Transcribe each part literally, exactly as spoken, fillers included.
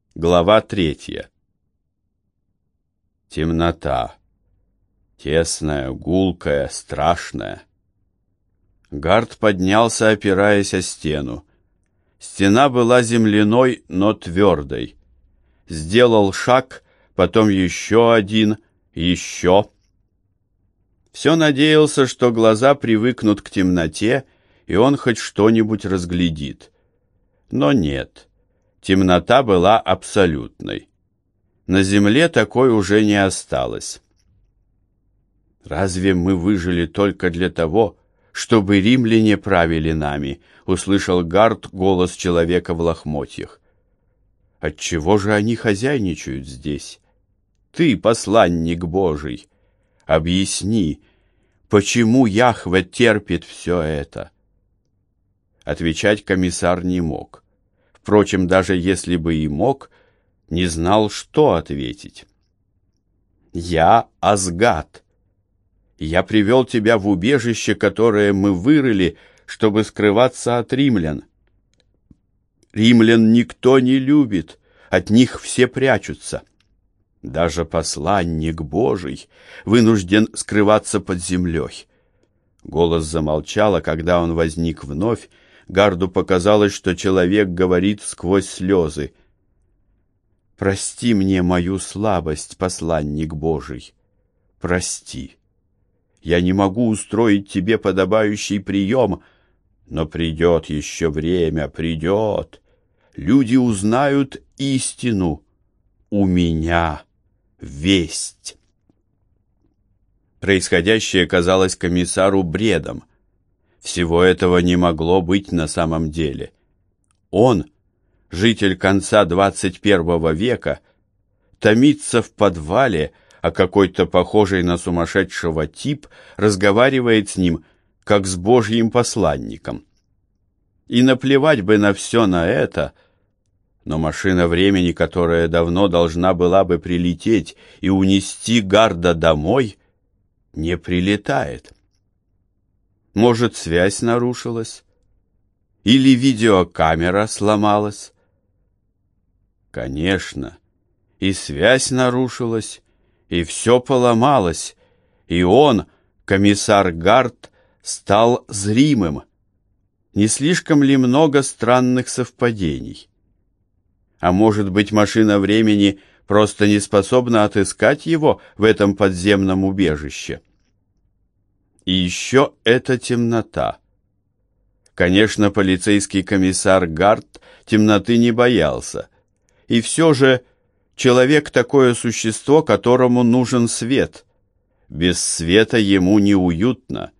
Глава третья. Темнота. Тесная, гулкая, страшная. Гард поднялся, опираясь о стену. Стена была земляной, но твердой. Сделал шаг, потом еще один, еще. Все надеялся, что глаза привыкнут к темноте, и он хоть что-нибудь разглядит. Но нет. Темнота была абсолютной. На земле такой уже не осталось. «Разве мы выжили только для того, чтобы римляне правили нами?» — услышал Гард голос человека в лохмотьях. «Отчего же они хозяйничают здесь? Ты, посланник Божий, объясни, почему Яхве терпит все это?» Отвечать комиссар не мог. Впрочем, даже если бы и мог, не знал, что ответить. «Я Асгад. Я привел тебя в убежище, которое мы вырыли, чтобы скрываться от римлян. Римлян никто не любит, от них все прячутся. Даже посланник Божий вынужден скрываться под землей». Голос замолчал, а когда он возник вновь, Гарду показалось, что человек говорит сквозь слезы. «Прости мне мою слабость, посланник Божий. Прости. Я не могу устроить тебе подобающий прием, но придет еще время, придет. Люди узнают истину. У меня весть». Происходящее казалось комиссару бредом. Всего этого не могло быть на самом деле. Он, житель конца двадцать первого века, томится в подвале, а какой-то похожий на сумасшедшего тип разговаривает с ним, как с Божьим посланником. И наплевать бы на все на это, но машина времени, которая давно должна была бы прилететь и унести Гарда домой, не прилетает. Может, связь нарушилась? Или видеокамера сломалась? Конечно, и связь нарушилась, и все поломалось, и он, комиссар Гард, стал зримым. Не слишком ли много странных совпадений? А может быть, машина времени просто не способна отыскать его в этом подземном убежище? И еще эта темнота. Конечно, полицейский комиссар Гард темноты не боялся. И все же человек такое существо, которому нужен свет. Без света ему неуютно.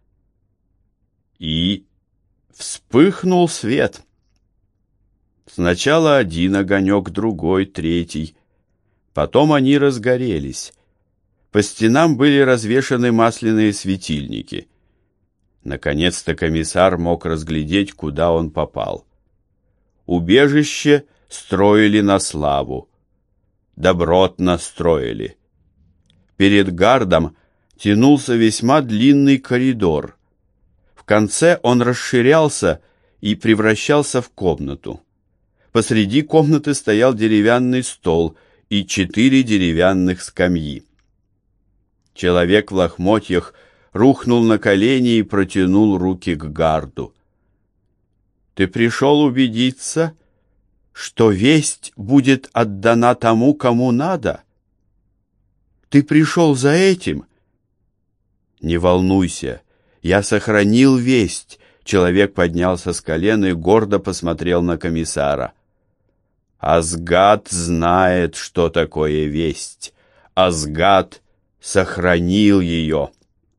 И вспыхнул свет. Сначала один огонек, другой, третий. Потом они разгорелись. По стенам были развешаны масляные светильники. Наконец-то комиссар мог разглядеть, куда он попал. Убежище строили на славу. Добротно строили. Перед Гардом тянулся весьма длинный коридор. В конце он расширялся и превращался в комнату. Посреди комнаты стоял деревянный стол и четыре деревянных скамьи. Человек в лохмотьях рухнул на колени и протянул руки к Гарду. «Ты пришел убедиться, что весть будет отдана тому, кому надо? Ты пришел за этим?» «Не волнуйся, я сохранил весть». Человек поднялся с колен и гордо посмотрел на комиссара. «Асгад знает, что такое весть. Асгад сохранил ее».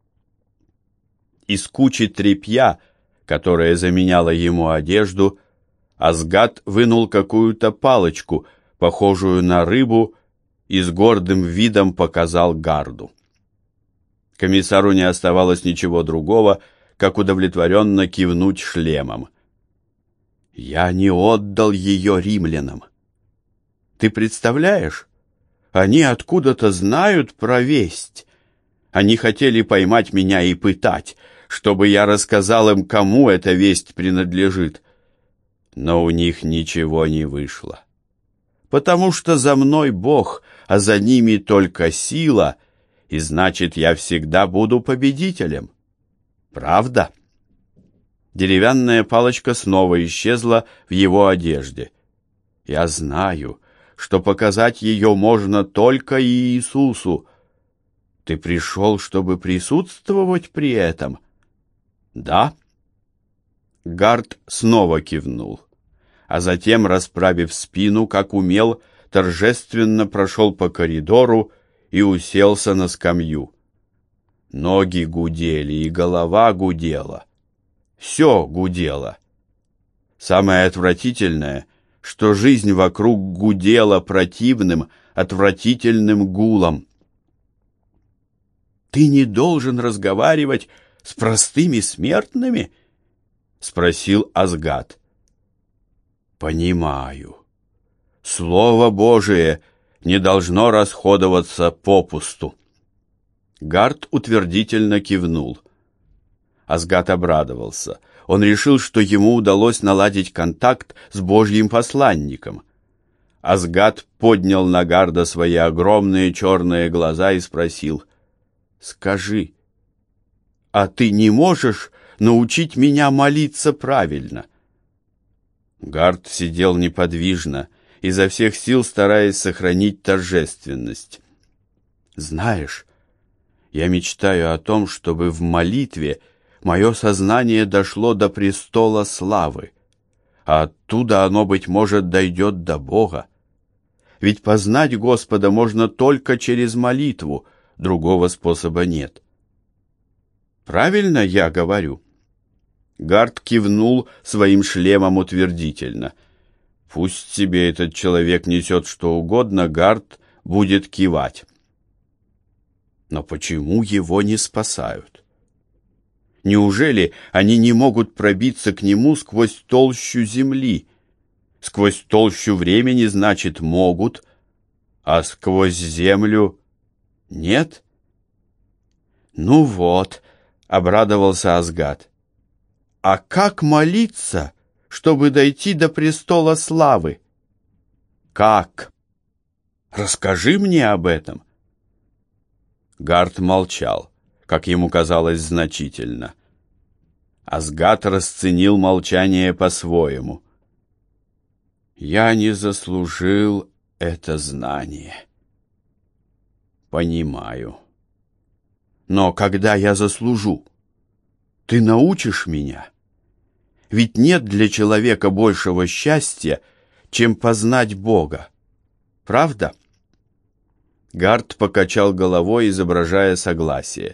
Из кучи тряпья, которая заменяла ему одежду, Асгад вынул какую-то палочку, похожую на рыбу, и с гордым видом показал Гарду. Комиссару не оставалось ничего другого, как удовлетворенно кивнуть шлемом. «Я не отдал ее римлянам. Ты представляешь? Они откуда-то знают про весть. Они хотели поймать меня и пытать, чтобы я рассказал им, кому эта весть принадлежит. Но у них ничего не вышло. потому что за мной Бог, а за ними только сила, и значит, я всегда буду победителем. Правда?» Деревянная палочка снова исчезла в его одежде. «Я знаю, что показать ее можно только Иисусу. Ты пришел, чтобы присутствовать при этом?» «Да?» Гард снова кивнул, а затем, расправив спину, как умел, торжественно прошел по коридору и уселся на скамью. Ноги гудели, и голова гудела. Все гудело. Самое отвратительное, что жизнь вокруг гудела противным, отвратительным гулом. «Ты не должен разговаривать с простыми смертными?» — спросил Асгад. «Понимаю. Слово Божие не должно расходоваться попусту». Гард утвердительно кивнул. Асгад обрадовался. Он решил, что ему удалось наладить контакт с Божьим посланником. Асгад поднял на Гарда свои огромные черные глаза и спросил: «Скажи, а ты не можешь научить меня молиться правильно?» Гард сидел неподвижно, изо всех сил стараясь сохранить торжественность. «Знаешь, я мечтаю о том, чтобы в молитве мое сознание дошло до престола славы, а оттуда оно, быть может, дойдет до Бога. Ведь познать Господа можно только через молитву, другого способа нет». «Правильно я говорю?» Гард кивнул своим шлемом утвердительно. Пусть себе этот человек несет что угодно, Гард будет кивать. Но почему его не спасают? Неужели они не могут пробиться к нему сквозь толщу земли? Сквозь толщу времени, значит, могут, а сквозь землю нет? Ну вот, обрадовался Асгад. А как молиться, чтобы дойти до престола славы? Как? Расскажи мне об этом. Гард молчал, как ему казалось, значительно. Асгад расценил молчание по-своему. «Я не заслужил это знание». «Понимаю. Но когда я заслужу, ты научишь меня? Ведь нет для человека большего счастья, чем познать Бога. Правда?» Гард покачал головой, изображая согласие.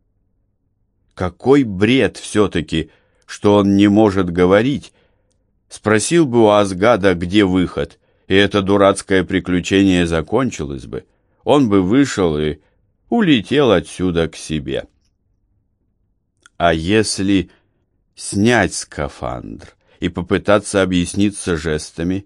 Какой бред все-таки, что он не может говорить. Спросил бы у Асгада, где выход, и это дурацкое приключение закончилось бы. Он бы вышел и улетел отсюда к себе. А если снять скафандр и попытаться объясниться жестами?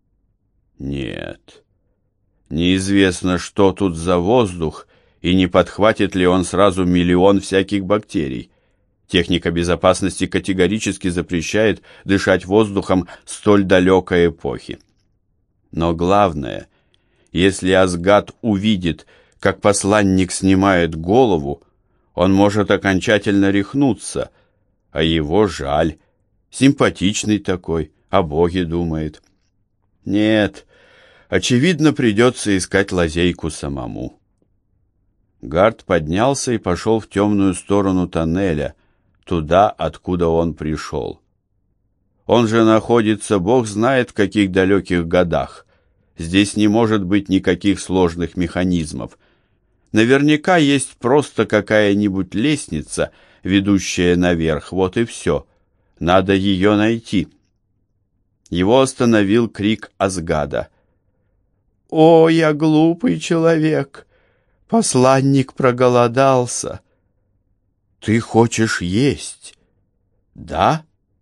Нет. Неизвестно, что тут за воздух, и не подхватит ли он сразу миллион всяких бактерий. Техника безопасности категорически запрещает дышать воздухом столь далекой эпохи. Но главное, если Асгад увидит, как посланник снимает голову, он может окончательно рехнуться, а его жаль. Симпатичный такой, о Боге думает. Нет, очевидно, придется искать лазейку самому. Гард поднялся и пошел в темную сторону тоннеля, туда, откуда он пришел. Он же находится, Бог знает, в каких далеких годах. Здесь не может быть никаких сложных механизмов. Наверняка есть просто какая-нибудь лестница, ведущая наверх, вот и все. Надо ее найти. Его остановил крик Асгада. «О, я глупый человек! Посланник проголодался!» «Ты хочешь есть?» «Да?»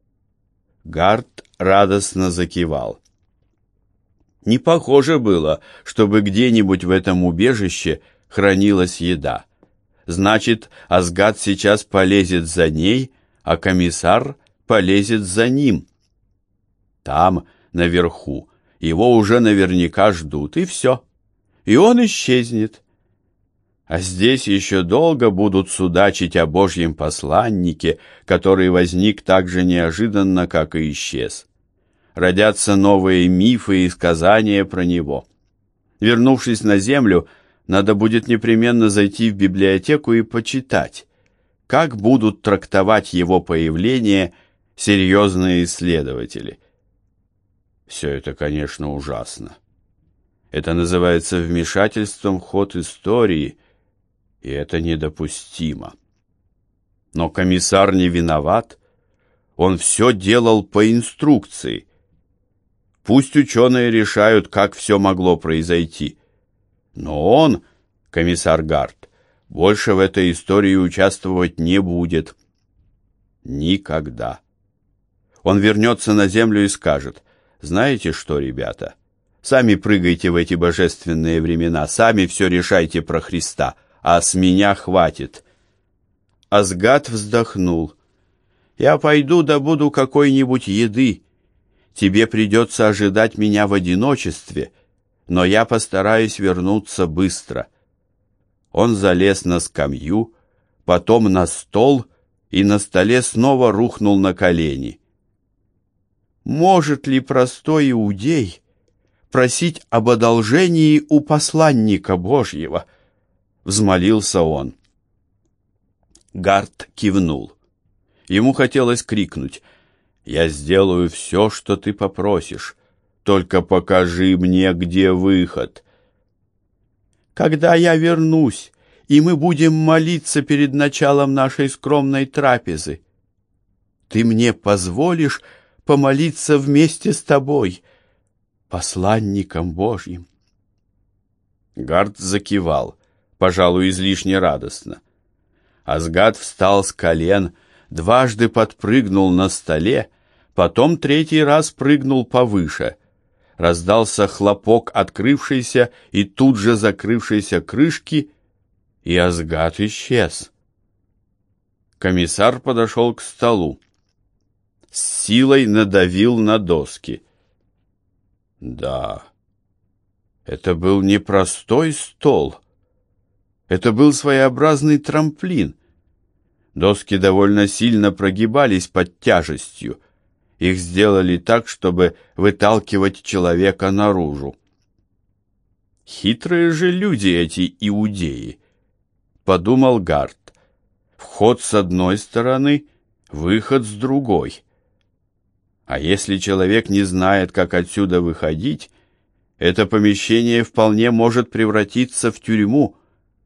Гард радостно закивал. Не похоже было, чтобы где-нибудь в этом убежище хранилась еда. Значит, Асгад сейчас полезет за ней, а комиссар полезет за ним. Там, наверху, Его уже наверняка ждут, и все. И он исчезнет. А здесь еще долго будут судачить о Божьем посланнике, который возник так же неожиданно, как и исчез. Родятся новые мифы и сказания про него. Вернувшись на землю, надо будет непременно зайти в библиотеку и почитать, как будут трактовать его появление серьезные исследователи. Все это, конечно, ужасно. Это называется вмешательством в ход истории, и это недопустимо. Но комиссар не виноват. Он все делал по инструкции. Пусть ученые решают, как все могло произойти. Но он, комиссар Гарт, больше в этой истории участвовать не будет. Никогда. Он вернется на землю и скажет: знаете что, ребята, сами прыгайте в эти божественные времена, сами все решайте про Христа, а с меня хватит. Асгад вздохнул. Я пойду добуду какой-нибудь еды. Тебе придется ожидать меня в одиночестве, но я постараюсь вернуться быстро. Он залез на скамью, потом на стол и на столе снова рухнул на колени. Может ли простой иудей просить об одолжении у посланника Божьего? Взмолился он. Гарт кивнул. Ему хотелось крикнуть: «Я сделаю все, что ты попросишь, только покажи мне, где выход». «Когда я вернусь, и мы будем молиться перед началом нашей скромной трапезы, ты мне позволишь помолиться вместе с тобой, посланником Божьим?» Гарт закивал, пожалуй, излишне радостно. Асгад встал с колен, дважды подпрыгнул на столе, потом третий раз прыгнул повыше. Раздался хлопок открывшейся и тут же закрывшейся крышки, и Асгад исчез. Комиссар подошел к столу. С силой надавил на доски. Да, это был не простой стол. Это был своеобразный трамплин. Доски довольно сильно прогибались под тяжестью. Их сделали так, чтобы выталкивать человека наружу. Хитрые же люди эти иудеи, подумал Гарт. Вход с одной стороны, выход с другой. А если человек не знает, как отсюда выходить, это помещение вполне может превратиться в тюрьму.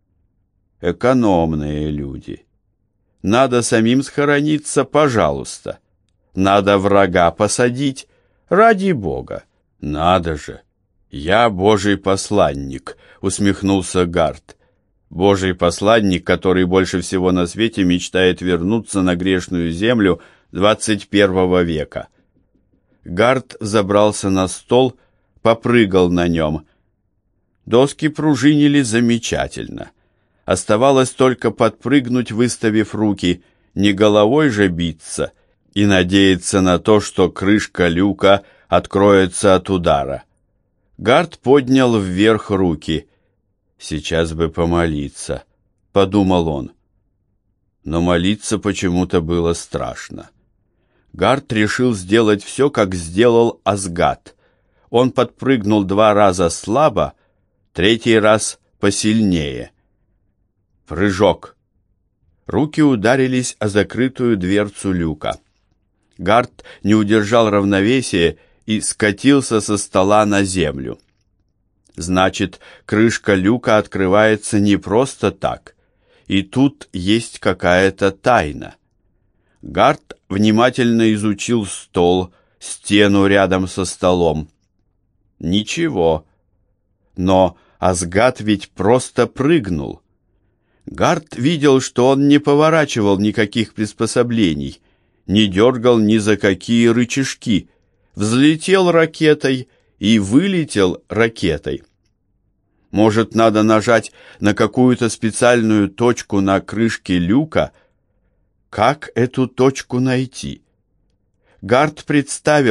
Экономные люди. Надо самим схорониться, пожалуйста. Надо врага посадить, ради Бога. Надо же. Я Божий посланник, усмехнулся Гарт. Божий посланник, который больше всего на свете мечтает вернуться на грешную землю двадцать первого века. Гарт забрался на стол, попрыгал на нем. Доски пружинили замечательно. Оставалось только подпрыгнуть, выставив руки, не головой же биться, и надеяться на то, что крышка люка откроется от удара. Гарт поднял вверх руки. «Сейчас бы помолиться», — подумал он. Но молиться почему-то было страшно. Гарт решил сделать все, как сделал Асгад. Он подпрыгнул два раза слабо, третий раз посильнее. Прыжок. Руки ударились о закрытую дверцу люка. Гарт не удержал равновесия и скатился со стола на землю. Значит, крышка люка открывается не просто так, и тут есть какая-то тайна. Гарт внимательно изучил стол, стену рядом со столом. Ничего. Но Асгад ведь просто прыгнул. Гарт видел, что он не поворачивал никаких приспособлений, не дергал ни за какие рычажки, взлетел ракетой и вылетел ракетой. Может, надо нажать на какую-то специальную точку на крышке люка? Как эту точку найти? Гарт представил,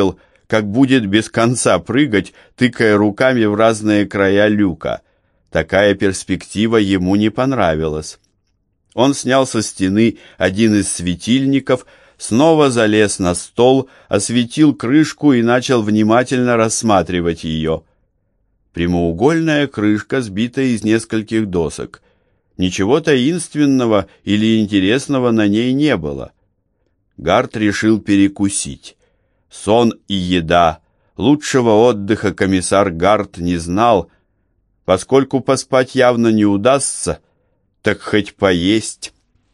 как будет без конца прыгать, тыкая руками в разные края люка. Такая перспектива ему не понравилась. Он снял со стены один из светильников, снова залез на стол, осветил крышку и начал внимательно рассматривать ее. Прямоугольная крышка, сбитая из нескольких досок. Ничего таинственного или интересного на ней не было. Гарт решил перекусить. Сон и еда. Лучшего отдыха комиссар Гарт не знал. Поскольку поспать явно не удастся, так хоть поесть.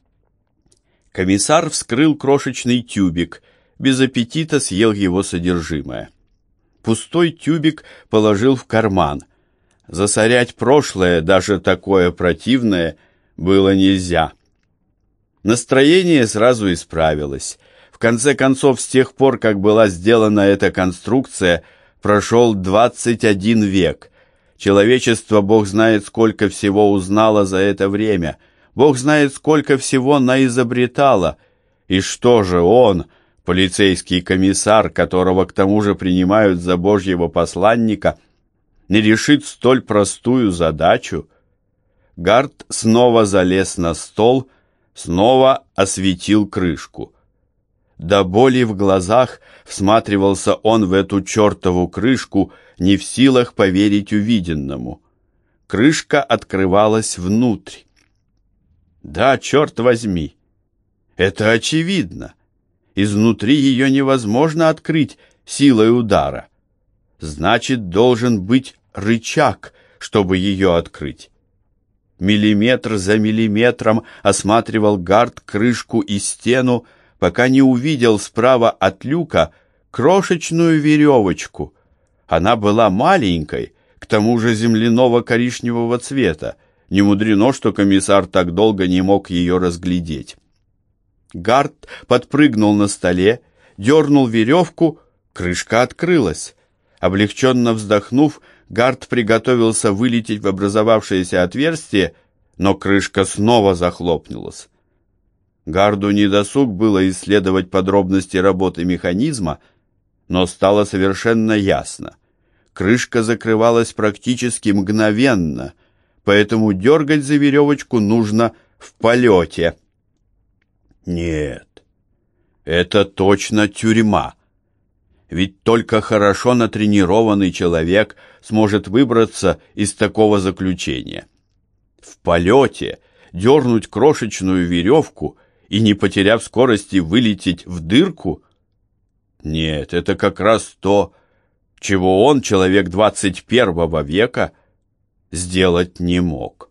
Комиссар вскрыл крошечный тюбик, без аппетита съел его содержимое. Пустой тюбик положил в карман. Засорять прошлое, даже такое противное, было нельзя. Настроение сразу исправилось. В конце концов, с тех пор, как была сделана эта конструкция, прошел двадцать один век. Человечество, Бог знает, сколько всего узнало за это время. Бог знает, сколько всего наизобретало. И что же он, полицейский комиссар, которого к тому же принимают за Божьего посланника, не решит столь простую задачу? Гарт снова залез на стол, снова осветил крышку. До боли в глазах всматривался он в эту чертову крышку, не в силах поверить увиденному. Крышка открывалась внутрь. Да, черт возьми, это очевидно. Изнутри ее невозможно открыть силой удара. Значит, должен быть рычаг, чтобы ее открыть. Миллиметр за миллиметром осматривал Гарт крышку и стену, пока не увидел справа от люка крошечную веревочку. Она была маленькой, к тому же земляного коричневого цвета. Не мудрено, что комиссар так долго не мог ее разглядеть. Гарт подпрыгнул на столе, дернул веревку, крышка открылась. Облегченно вздохнув, Гарт приготовился вылететь в образовавшееся отверстие, но крышка снова захлопнулась. Гарду недосуг было исследовать подробности работы механизма, но стало совершенно ясно. Крышка закрывалась практически мгновенно, поэтому дергать за веревочку нужно в полете. Нет, это точно тюрьма. Ведь только хорошо натренированный человек сможет выбраться из такого заключения. В полете дернуть крошечную веревку и, не потеряв скорости, вылететь в дырку? Нет, это как раз то, чего он, человек двадцать первого века, сделать не мог.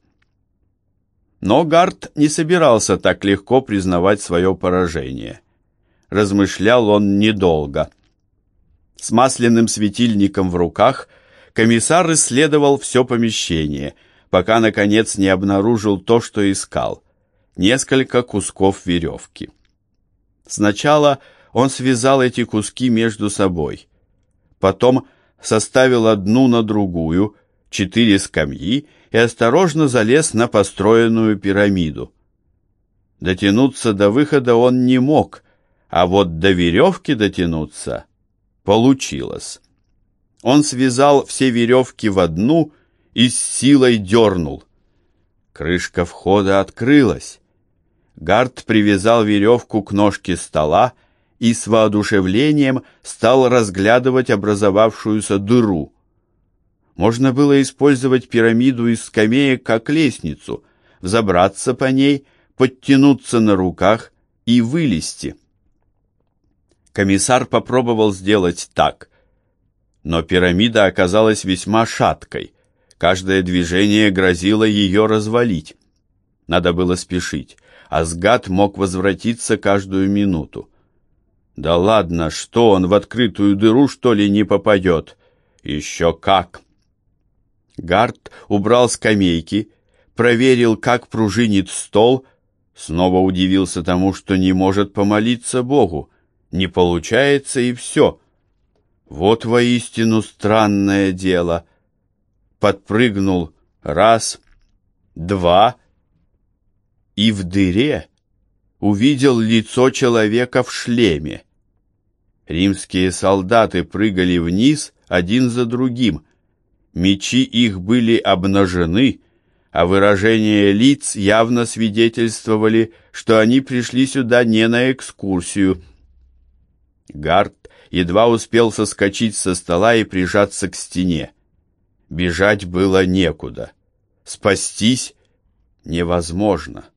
Но Гарт не собирался так легко признавать свое поражение. Размышлял он недолго. С масляным светильником в руках комиссар исследовал все помещение, пока, наконец, не обнаружил то, что искал — несколько кусков веревки. Сначала он связал эти куски между собой, потом составил одну на другую, четыре скамьи и осторожно залез на построенную пирамиду. Дотянуться до выхода он не мог, а вот до веревки дотянуться получилось. Он связал все веревки в одну и с силой дернул. Крышка входа открылась. Гарт привязал веревку к ножке стола и с воодушевлением стал разглядывать образовавшуюся дыру. Можно было использовать пирамиду из скамеек как лестницу, взобраться по ней, подтянуться на руках и вылезти. Комиссар попробовал сделать так, но пирамида оказалась весьма шаткой. Каждое движение грозило ее развалить. Надо было спешить, а Сгат мог возвратиться каждую минуту. Да ладно, что он в открытую дыру, что ли, не попадет? Еще как! Гарт убрал скамейки, проверил, как пружинит стол, снова удивился тому, что не может помолиться Богу. Не получается, и все. Вот воистину странное дело. Подпрыгнул раз, два, и в дыре увидел лицо человека в шлеме. Римские солдаты прыгали вниз один за другим. Мечи их были обнажены, а выражения лиц явно свидетельствовали, что они пришли сюда не на экскурсию. Гард едва успел соскочить со стола и прижаться к стене. Бежать было некуда. Спастись невозможно.